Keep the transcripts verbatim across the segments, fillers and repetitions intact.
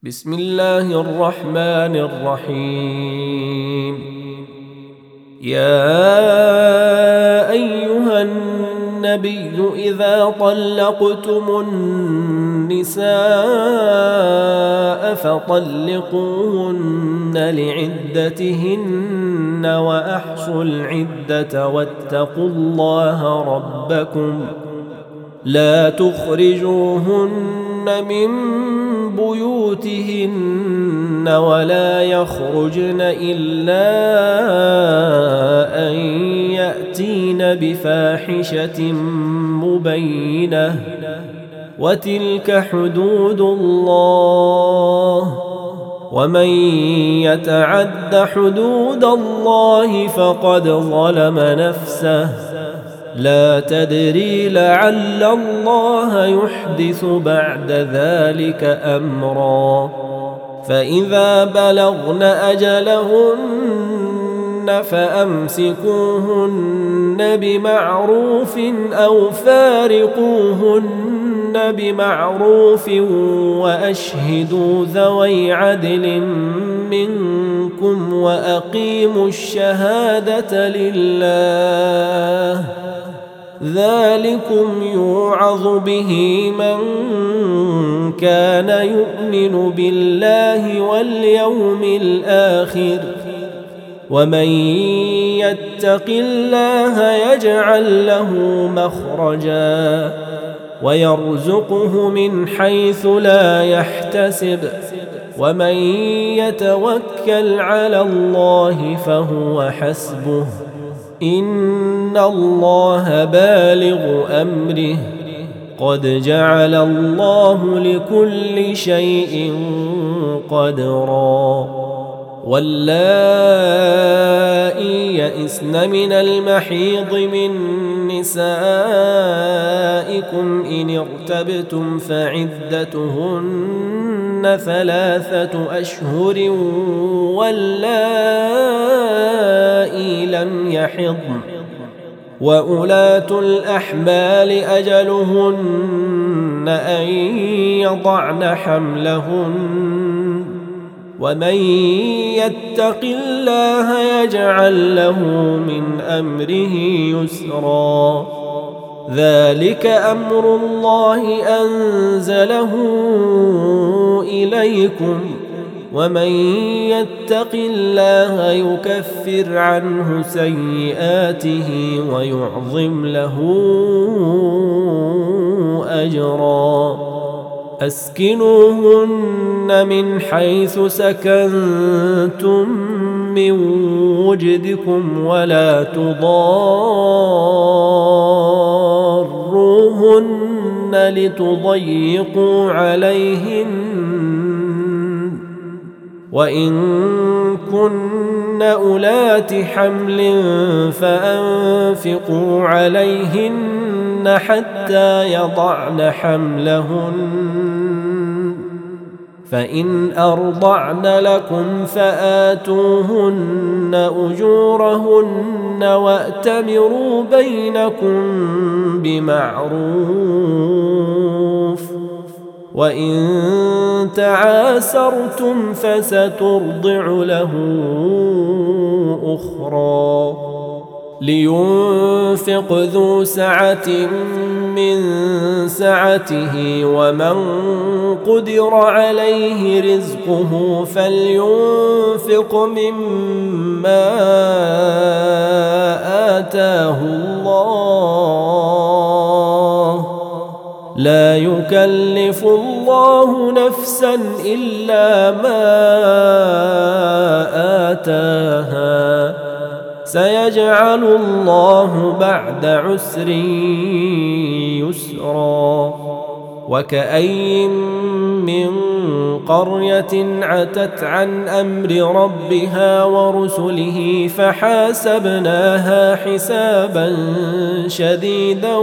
بسم الله الرحمن الرحيم. يا أيها النبي إذا طلقتم النساء فطلقوهن لعدتهن وأحصوا العدة واتقوا الله ربكم لا تخرجوهن من بيوتهن ولا يخرجن إلا أن يأتين بفاحشة مبينة وتلك حدود الله ومن يتعد حدود الله فقد ظلم نفسه لا تدري لعل الله يحدث بعد ذلك أمرا. فإذا بلغن أجلهن فأمسكوهن بمعروف أو فارقوهن بمعروف وأشهدوا ذوي عدل منكم وأقيموا الشهادة لله ذلكم يوعظ به من كان يؤمن بالله واليوم الآخر ومن يتق الله يجعل له مخرجا ويرزقه من حيث لا يحتسب ومن يتوكل على الله فهو حسبه إن الله بالغ أمره قد جعل الله لكل شيء قدرا. واللائي يئسن من المحيض من نسائكم إن ارتبتم فعدتهن ثلاثة أشهر واللائي لم يحضن وأولاة الأحمال أجلهن أن يضعن حملهن ومن يتق الله يجعل له من أمره يسرا. ذلك أمر الله أنزله إليكم ومن يتق الله يكفر عنه سيئاته ويعظم له أجرا. أسكنوهن من حيث سكنتم من وجدكم ولا تضاروهن لتضيقوا عليهن وإن كن أولات حمل فأنفقوا عليهن حتى يضعن حملهن فإن أرضعن لكم فآتوهن أجورهن وأتمروا بينكم بمعروف وإن تعاسرتم فسترضع له أخرى. لينفق ذو سعة من سعته ومن قدر عليه رزقه فلينفق مما آتاه الله لا يكلف الله نفسا إلا ما آتاها سيجعل الله بعد عسر يسرا. وكأين من قرية عتت عن أمر ربها ورسله فحاسبناها حسابا شديدا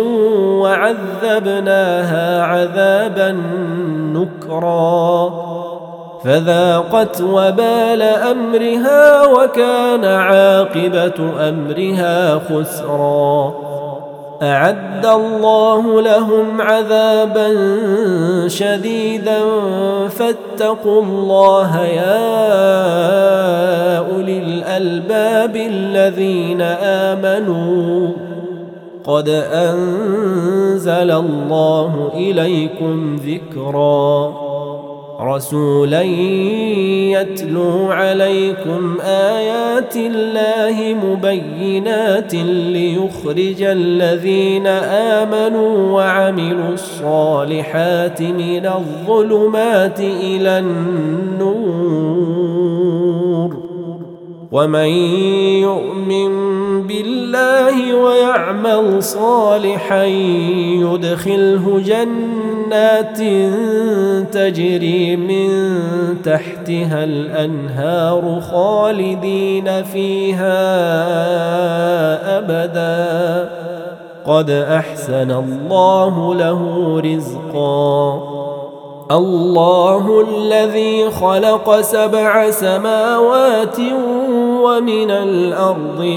وعذبناها عذابا نكرا فذاقت وبال أمرها وكان عاقبة أمرها خسرا. أعد الله لهم عذابا شديدا فاتقوا الله يا أولي الألباب الذين آمنوا قد أنزل الله إليكم ذكرا رسولا يتلو عليكم آيات الله مبينات ليخرج الذين آمنوا وعملوا الصالحات من الظلمات إلى النور ومن يؤمن بالله ويعمل صالحا يدخله جنات تجري من تحتها الأنهار خالدين فيها أبدا قد أحسن الله له رزقا الله الذي خلق سبع سماوات ومن الأرض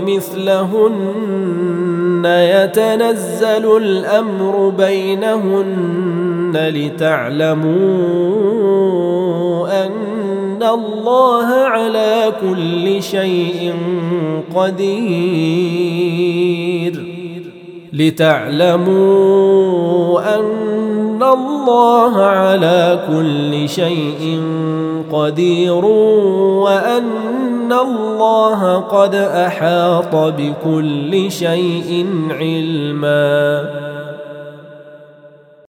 مثلهن يتنزل الأمر بينهن لتعلموا أن الله على كل شيء قدير لتعلموا أن الله على كل شيء قدير وأن الله قد أحاط بكل شيء علما.